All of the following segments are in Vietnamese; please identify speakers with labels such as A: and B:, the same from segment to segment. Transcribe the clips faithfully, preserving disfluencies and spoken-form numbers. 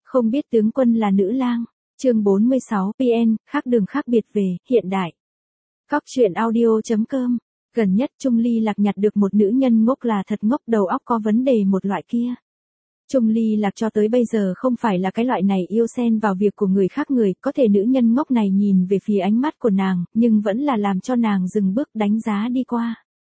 A: Không biết tướng quân là nữ lang. Chương bốn mươi sáu, pê en, khác đường khác biệt về, hiện đại. Cóc truyện audio chấm com. Gần nhất Trung Ly Lạc nhặt được một nữ nhân ngốc là thật ngốc, đầu óc có vấn đề một loại kia. Trung Ly Lạc cho tới bây giờ không phải là cái loại này yêu xen vào việc của người khác người, có thể nữ nhân ngốc này nhìn về phía ánh mắt của nàng, nhưng vẫn là làm cho nàng dừng bước đánh giá đi qua.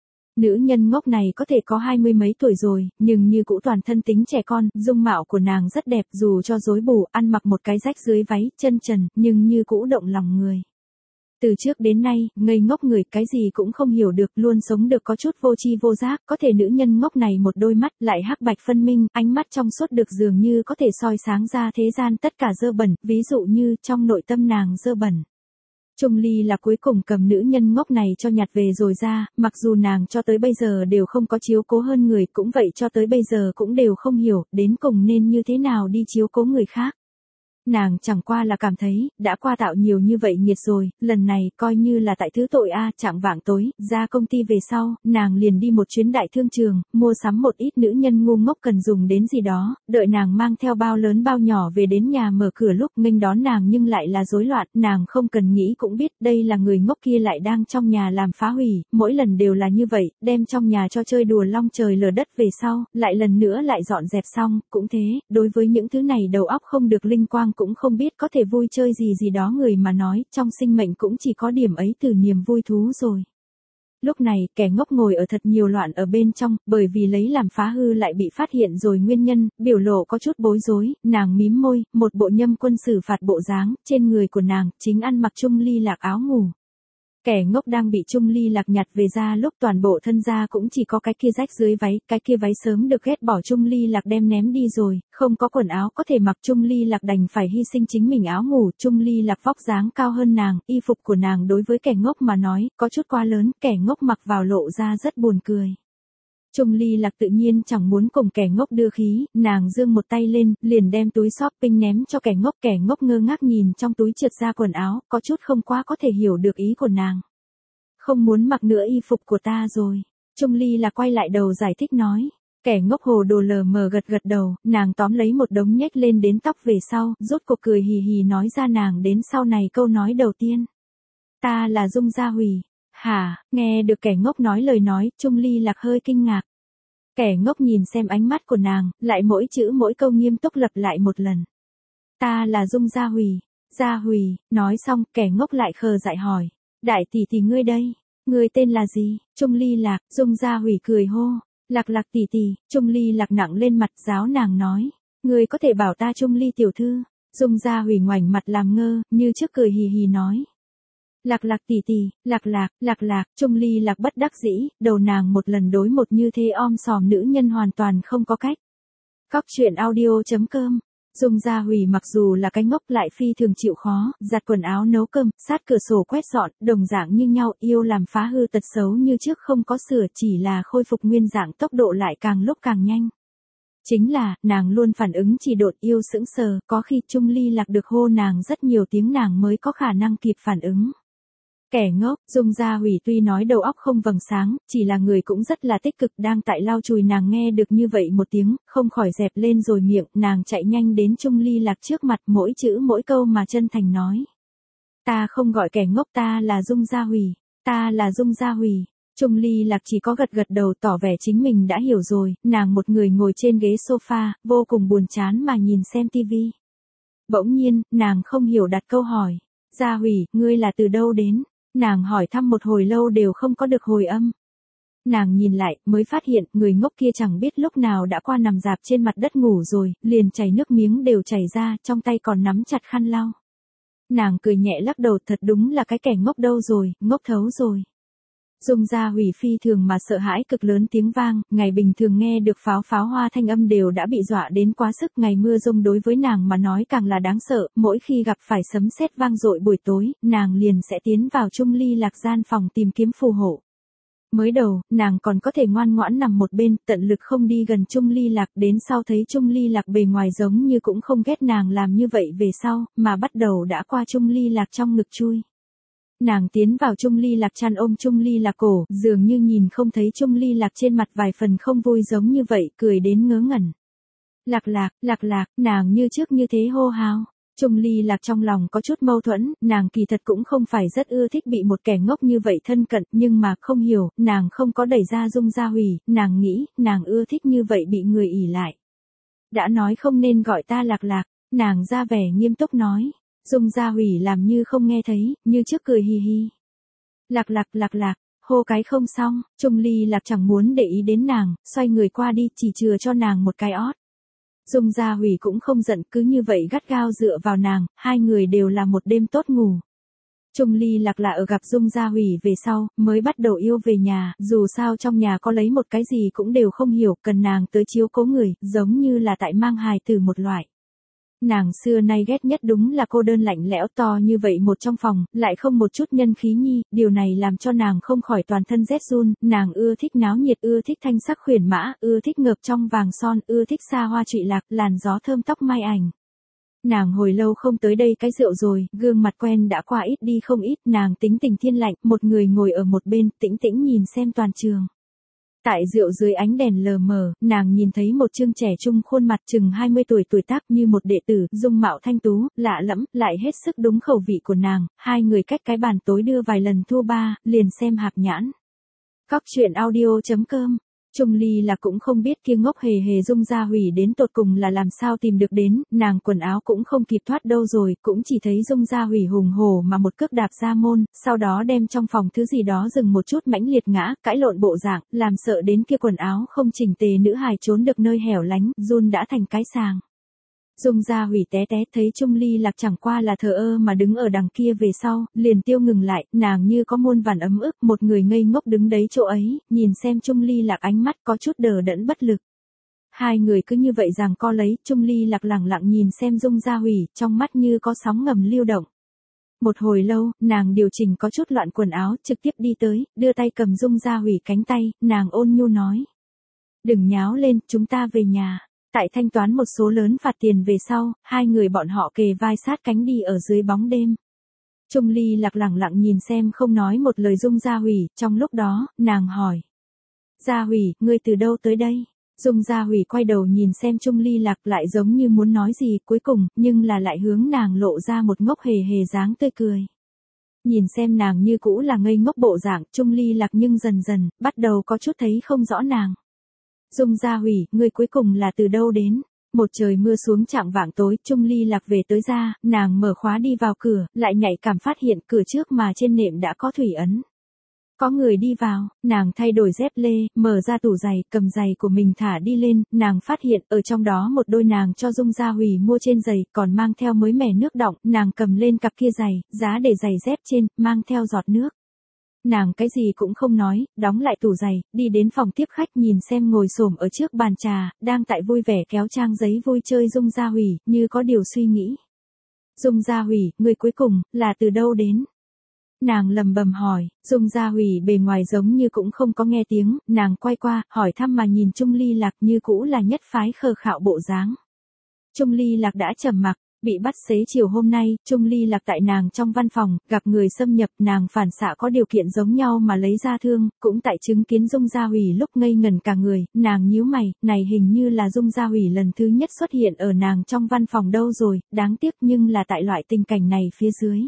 A: Nữ nhân ngốc này có thể có hai mươi mấy tuổi rồi, nhưng như cũ toàn thân tính trẻ con, dung mạo của nàng rất đẹp dù cho rối bù, ăn mặc một cái rách dưới váy, chân trần, nhưng như cũ động lòng người. Từ trước đến nay, ngây ngốc người, cái gì cũng không hiểu được, luôn sống được có chút vô tri vô giác, có thể nữ nhân ngốc này một đôi mắt lại hắc bạch phân minh, ánh mắt trong suốt được dường như có thể soi sáng ra thế gian tất cả dơ bẩn, ví dụ như trong nội tâm nàng dơ bẩn. Trung Ly là cuối cùng cầm nữ nhân ngốc này cho nhặt về rồi ra, mặc dù nàng cho tới bây giờ đều không có chiếu cố hơn người, cũng vậy cho tới bây giờ cũng đều không hiểu, đến cùng nên như thế nào đi chiếu cố người khác. Nàng chẳng qua là cảm thấy, đã qua tạo nhiều như vậy nghiệt rồi, lần này coi như là tại thứ tội a. Chạng vạng tối, ra công ty về sau, nàng liền đi một chuyến đại thương trường, mua sắm một ít nữ nhân ngu ngốc cần dùng đến gì đó, đợi nàng mang theo bao lớn bao nhỏ về đến nhà mở cửa lúc nghênh đón nàng nhưng lại là rối loạn, nàng không cần nghĩ cũng biết đây là người ngốc kia lại đang trong nhà làm phá hủy, mỗi lần đều là như vậy, đem trong nhà cho chơi đùa long trời lở đất về sau, lại lần nữa lại dọn dẹp xong, cũng thế, đối với những thứ này đầu óc không được linh quang cũng không biết có thể vui chơi gì gì đó người mà nói, trong sinh mệnh cũng chỉ có điểm ấy từ niềm vui thú rồi. Lúc này, kẻ ngốc ngồi ở thật nhiều loạn ở bên trong, bởi vì lấy làm phá hư lại bị phát hiện rồi nguyên nhân, biểu lộ có chút bối rối, nàng mím môi, một bộ nhâm quân xử phạt bộ dáng, trên người của nàng, chính ăn mặc Trung Ly Lạc áo ngủ. Kẻ ngốc đang bị Trung Ly Lạc nhặt về ra lúc toàn bộ thân da cũng chỉ có cái kia rách dưới váy, cái kia váy sớm được ghét bỏ Trung Ly Lạc đem ném đi rồi, không có quần áo có thể mặc, Trung Ly Lạc đành phải hy sinh chính mình áo ngủ, Trung Ly Lạc vóc dáng cao hơn nàng, y phục của nàng đối với kẻ ngốc mà nói, có chút quá lớn, kẻ ngốc mặc vào lộ ra rất buồn cười. Trung Ly Lạc tự nhiên chẳng muốn cùng kẻ ngốc đưa khí, nàng giương một tay lên, liền đem túi shopping ném cho kẻ ngốc, kẻ ngốc ngơ ngác nhìn trong túi trượt ra quần áo, có chút không quá có thể hiểu được ý của nàng. Không muốn mặc nữa y phục của ta rồi. Trung Ly Lạc quay lại đầu giải thích nói. Kẻ ngốc hồ đồ lờ mờ gật gật đầu, nàng tóm lấy một đống nhếch lên đến tóc về sau, rốt cuộc cười hì hì nói ra nàng đến sau này câu nói đầu tiên. Ta là Dung Gia Hủy. Hả, nghe được kẻ ngốc nói lời nói, Trung Ly Lạc hơi kinh ngạc. Kẻ ngốc nhìn xem ánh mắt của nàng, lại mỗi chữ mỗi câu nghiêm túc lặp lại một lần. Ta là Dung Gia Hủy. Gia Hủy, nói xong, kẻ ngốc lại khờ dại hỏi. Đại tỷ tỷ ngươi đây, ngươi tên là gì? Trung Ly Lạc, Dung Gia Hủy cười hô. Lạc Lạc tỷ tỷ, Trung Ly Lạc nặng lên mặt giáo nàng nói. Ngươi có thể bảo ta Trung Ly tiểu thư. Dung Gia Hủy ngoảnh mặt làm ngơ, như trước cười hì hì nói. Lạc Lạc tỷ tỷ, Lạc Lạc, Lạc Lạc, Trung Ly Lạc bất đắc dĩ, đầu nàng một lần đối một như thế om sòm nữ nhân hoàn toàn không có cách. Cóc truyện audio chấm com. Dung Gia Hủy mặc dù là cái ngốc lại phi thường chịu khó, giặt quần áo nấu cơm, sát cửa sổ quét dọn, đồng dạng như nhau, yêu làm phá hư tật xấu như trước không có sửa, chỉ là khôi phục nguyên dạng tốc độ lại càng lúc càng nhanh. Chính là, nàng luôn phản ứng chỉ đột yêu sững sờ, có khi Trung Ly Lạc được hô nàng rất nhiều tiếng nàng mới có khả năng kịp phản ứng. Kẻ ngốc, Dung Gia Hủy tuy nói đầu óc không vầng sáng, chỉ là người cũng rất là tích cực, đang tại lau chùi nàng nghe được như vậy một tiếng, không khỏi dẹp lên rồi miệng, nàng chạy nhanh đến Trung Ly Lạc trước mặt, mỗi chữ mỗi câu mà chân thành nói. Ta không gọi kẻ ngốc, ta là Dung Gia Hủy, ta là Dung Gia Hủy. Trung Ly Lạc chỉ có gật gật đầu tỏ vẻ chính mình đã hiểu rồi, nàng một người ngồi trên ghế sofa, vô cùng buồn chán mà nhìn xem tivi. Bỗng nhiên, nàng không hiểu đặt câu hỏi. Gia Hủy, ngươi là từ đâu đến? Nàng hỏi thăm một hồi lâu đều không có được hồi âm. Nàng nhìn lại, mới phát hiện, người ngốc kia chẳng biết lúc nào đã qua nằm rạp trên mặt đất ngủ rồi, liền chảy nước miếng đều chảy ra, trong tay còn nắm chặt khăn lau. Nàng cười nhẹ lắc đầu, thật đúng là cái kẻ ngốc đâu rồi, ngốc thấu rồi. Dung Gia Hủy phi thường mà sợ hãi cực lớn tiếng vang, ngày bình thường nghe được pháo pháo hoa thanh âm đều đã bị dọa đến quá sức, ngày mưa rông đối với nàng mà nói càng là đáng sợ, mỗi khi gặp phải sấm sét vang dội buổi tối, nàng liền sẽ tiến vào Trung Ly Lạc gian phòng tìm kiếm phù hộ. Mới đầu, nàng còn có thể ngoan ngoãn nằm một bên, tận lực không đi gần Trung Ly Lạc, đến sau thấy Trung Ly Lạc bề ngoài giống như cũng không ghét nàng làm như vậy về sau, mà bắt đầu đã qua Trung Ly Lạc trong ngực chui. Nàng tiến vào Trung Ly Lạc chăn ôm Trung Ly Lạc cổ, dường như nhìn không thấy Trung Ly Lạc trên mặt vài phần không vui giống như vậy, cười đến ngớ ngẩn. Lạc lạc, lạc lạc, nàng như trước như thế hô hào. Trung Ly Lạc trong lòng có chút mâu thuẫn, nàng kỳ thật cũng không phải rất ưa thích bị một kẻ ngốc như vậy thân cận, nhưng mà không hiểu, nàng không có đẩy ra Dung Gia Hủy, nàng nghĩ, nàng ưa thích như vậy bị người ỷ lại. Đã nói không nên gọi ta Lạc Lạc, nàng ra vẻ nghiêm túc nói. Dung Gia Hủy làm như không nghe thấy, như trước cười hì hì. Lạc lạc lạc lạc, hô cái không xong, Trung Ly Lạc chẳng muốn để ý đến nàng, xoay người qua đi chỉ chừa cho nàng một cái ót. Dung Gia Hủy cũng không giận, cứ như vậy gắt gao dựa vào nàng, hai người đều là một đêm tốt ngủ. Trung Ly Lạc là ở gặp Dung Gia Hủy về sau, mới bắt đầu yêu về nhà, dù sao trong nhà có lấy một cái gì cũng đều không hiểu, cần nàng tới chiếu cố người, giống như là tại mang hài từ một loại. Nàng xưa nay ghét nhất đúng là cô đơn lạnh lẽo to như vậy một trong phòng, lại không một chút nhân khí nhi, điều này làm cho nàng không khỏi toàn thân rét run, nàng ưa thích náo nhiệt, ưa thích thanh sắc khuyển mã, ưa thích ngợp trong vàng son, ưa thích xa hoa trụy lạc, làn gió thơm tóc mai ảnh. Nàng hồi lâu không tới đây cái rượu rồi, gương mặt quen đã qua ít đi không ít, nàng tính tình thiên lạnh, một người ngồi ở một bên, tĩnh tĩnh nhìn xem toàn trường. Tại rượu dưới ánh đèn lờ mờ, nàng nhìn thấy một trương trẻ trung khuôn mặt chừng hai mươi tuổi tuổi tác như một đệ tử, dung mạo thanh tú, lạ lẫm, lại hết sức đúng khẩu vị của nàng, hai người cách cái bàn tối đưa vài lần thua ba, liền xem hạc nhãn. Cóc truyện audio chấm com. Trung Ly là cũng không biết kia ngốc hề hề Dung Gia Hủy đến tột cùng là làm sao tìm được đến, nàng quần áo cũng không kịp thoát đâu rồi, cũng chỉ thấy Dung Gia Hủy hùng hổ mà một cước đạp ra môn, sau đó đem trong phòng thứ gì đó dừng một chút mãnh liệt ngã, cãi lộn bộ dạng, làm sợ đến kia quần áo không chỉnh tề nữ hài trốn được nơi hẻo lánh, run đã thành cái sàng. Dung Gia Hủy té té thấy Trung Ly Lạc chẳng qua là thờ ơ mà đứng ở đằng kia về sau, liền tiêu ngừng lại, nàng như có muôn vàn ấm ức, một người ngây ngốc đứng đấy chỗ ấy, nhìn xem Trung Ly Lạc ánh mắt có chút đờ đẫn bất lực. Hai người cứ như vậy giằng co lấy, Trung Ly Lạc lẳng lặng nhìn xem Dung Gia Hủy, trong mắt như có sóng ngầm lưu động. Một hồi lâu, nàng điều chỉnh có chút loạn quần áo, trực tiếp đi tới, đưa tay cầm Dung Gia Hủy cánh tay, nàng ôn nhu nói. Đừng nháo lên, chúng ta về nhà. Tại thanh toán một số lớn phạt tiền về sau, hai người bọn họ kề vai sát cánh đi ở dưới bóng đêm. Trung Ly Lạc lẳng lặng nhìn xem không nói một lời Dung Gia Hủy, trong lúc đó, nàng hỏi. Gia Hủy, ngươi từ đâu tới đây? Dung Gia Hủy quay đầu nhìn xem Trung Ly Lạc lại giống như muốn nói gì cuối cùng, nhưng là lại hướng nàng lộ ra một ngốc hề hề dáng tươi cười. Nhìn xem nàng như cũ là ngây ngốc bộ dạng, Trung Ly Lạc nhưng dần dần, bắt đầu có chút thấy không rõ nàng. Dung Gia Hủy, ngươi cuối cùng là từ đâu đến? Một trời mưa xuống chạng vạng tối, Trung Ly Lạc về tới ra, nàng mở khóa đi vào cửa, lại nhạy cảm phát hiện cửa trước mà trên nệm đã có thủy ấn. Có người đi vào, nàng thay đổi dép lê, mở ra tủ giày, cầm giày của mình thả đi lên, nàng phát hiện ở trong đó một đôi nàng cho Dung Gia Hủy mua trên giày, còn mang theo mới mẻ nước đọng, nàng cầm lên cặp kia giày, giá để giày dép trên, mang theo giọt nước. Nàng cái gì cũng không nói, đóng lại tủ giày, đi đến phòng tiếp khách nhìn xem ngồi xổm ở trước bàn trà, đang tại vui vẻ kéo trang giấy vui chơi Dung Gia Hủy, như có điều suy nghĩ. Dung Gia Hủy, người cuối cùng, là từ đâu đến? Nàng lầm bầm hỏi, Dung Gia Hủy bề ngoài giống như cũng không có nghe tiếng, nàng quay qua, hỏi thăm mà nhìn Trung Ly Lạc như cũ là nhất phái khờ khạo bộ dáng. Trung Ly Lạc đã trầm mặc. Bị bắt xế chiều hôm nay, Trung Ly Lạc tại nàng trong văn phòng, gặp người xâm nhập, nàng phản xạ có điều kiện giống nhau mà lấy ra thương, cũng tại chứng kiến Dung Gia Hủy lúc ngây ngẩn cả người, nàng nhíu mày, này hình như là Dung Gia Hủy lần thứ nhất xuất hiện ở nàng trong văn phòng đâu rồi, đáng tiếc nhưng là tại loại tình cảnh này phía dưới.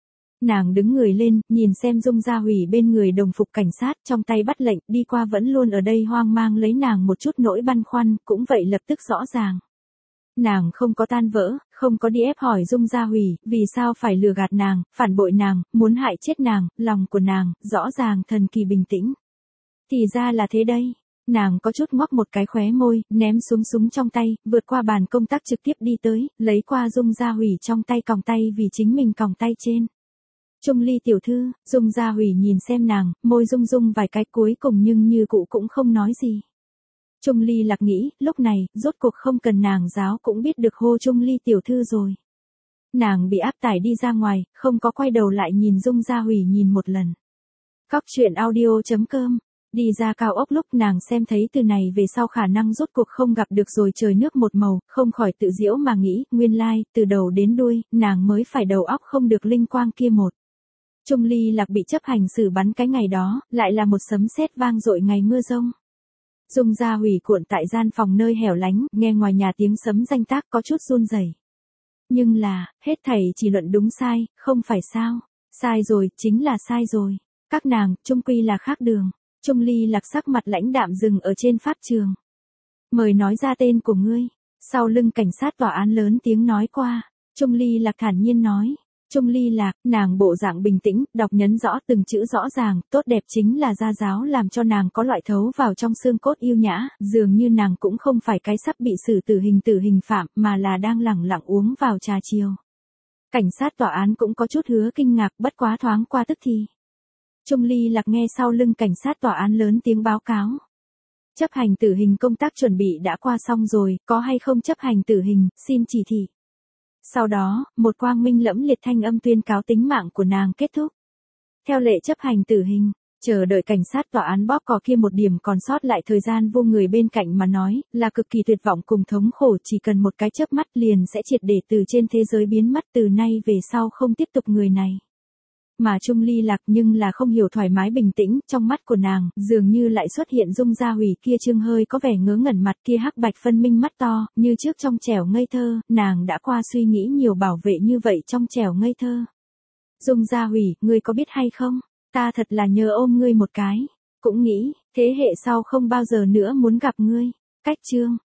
A: Nàng đứng người lên, nhìn xem Dung Gia Hủy bên người đồng phục cảnh sát, trong tay bắt lệnh, đi qua vẫn luôn ở đây hoang mang lấy nàng một chút nỗi băn khoăn, cũng vậy lập tức rõ ràng. Nàng không có tan vỡ, không có đi ép hỏi Dung Gia Hủy, vì sao phải lừa gạt nàng, phản bội nàng, muốn hại chết nàng, lòng của nàng, rõ ràng thần kỳ bình tĩnh. Thì ra là thế đây. Nàng có chút ngoắc một cái khóe môi, ném xuống súng trong tay, vượt qua bàn công tác trực tiếp đi tới, lấy qua Dung Gia Hủy trong tay còng tay vì chính mình còng tay trên. Trung Ly tiểu thư, Dung Gia Hủy nhìn xem nàng, môi rung rung vài cái cuối cùng nhưng như cụ cũng không nói gì. Trung Ly Lạc nghĩ, lúc này, rốt cuộc không cần nàng giáo cũng biết được hô Trung Ly tiểu thư rồi. Nàng bị áp tải đi ra ngoài, không có quay đầu lại nhìn Dung Gia Hủy nhìn một lần. Cóc truyện audio chấm com. Đi ra cao ốc lúc nàng xem thấy từ này về sau khả năng rốt cuộc không gặp được rồi trời nước một màu, không khỏi tự giễu mà nghĩ, nguyên lai, like, từ đầu đến đuôi, nàng mới phải đầu óc không được linh quang kia một. Trung Ly Lạc bị chấp hành xử bắn cái ngày đó, lại là một sấm sét vang dội ngày mưa rông. Dung Gia Hủy cuộn tại gian phòng nơi hẻo lánh, nghe ngoài nhà tiếng sấm ranh tác có chút run rẩy. Nhưng là, hết thảy chỉ luận đúng sai, không phải sao? Sai rồi, chính là sai rồi. Các nàng, chung quy là khác đường. Trung Ly Lạc sắc mặt lãnh đạm dừng ở trên pháp trường. Mời nói ra tên của ngươi. Sau lưng cảnh sát tòa án lớn tiếng nói qua. Trung Ly Lạc thản nhiên nói. Trung Ly Lạc, nàng bộ dạng bình tĩnh, đọc nhấn rõ từng chữ rõ ràng, tốt đẹp chính là gia giáo làm cho nàng có loại thấu vào trong xương cốt yêu nhã, dường như nàng cũng không phải cái sắp bị xử tử hình tử hình phạm, mà là đang lẳng lặng uống vào trà chiều. Cảnh sát tòa án cũng có chút hứa kinh ngạc, bất quá thoáng qua tức thì. Trung Ly Lạc nghe sau lưng cảnh sát tòa án lớn tiếng báo cáo. Chấp hành tử hình công tác chuẩn bị đã qua xong rồi, có hay không chấp hành tử hình, xin chỉ thị. Sau đó, một quang minh lẫm liệt thanh âm tuyên cáo tính mạng của nàng kết thúc. Theo lệ chấp hành tử hình, chờ đợi cảnh sát tòa án bóp cò kia một điểm còn sót lại thời gian vô người bên cạnh mà nói, là cực kỳ tuyệt vọng cùng thống khổ, chỉ cần một cái chớp mắt liền sẽ triệt để từ trên thế giới biến mất, từ nay về sau không tiếp tục người này. Mà Trung Ly Lạc nhưng là không hiểu thoải mái bình tĩnh, trong mắt của nàng, dường như lại xuất hiện Dung Gia Hủy kia trương hơi có vẻ ngớ ngẩn mặt kia hắc bạch phân minh mắt to, như trước trong trẻo ngây thơ, nàng đã qua suy nghĩ nhiều bảo vệ như vậy trong trẻo ngây thơ. Dung Gia Hủy, ngươi có biết hay không, ta thật là nhớ ôm ngươi một cái, cũng nghĩ, thế hệ sau không bao giờ nữa muốn gặp ngươi. Cách chương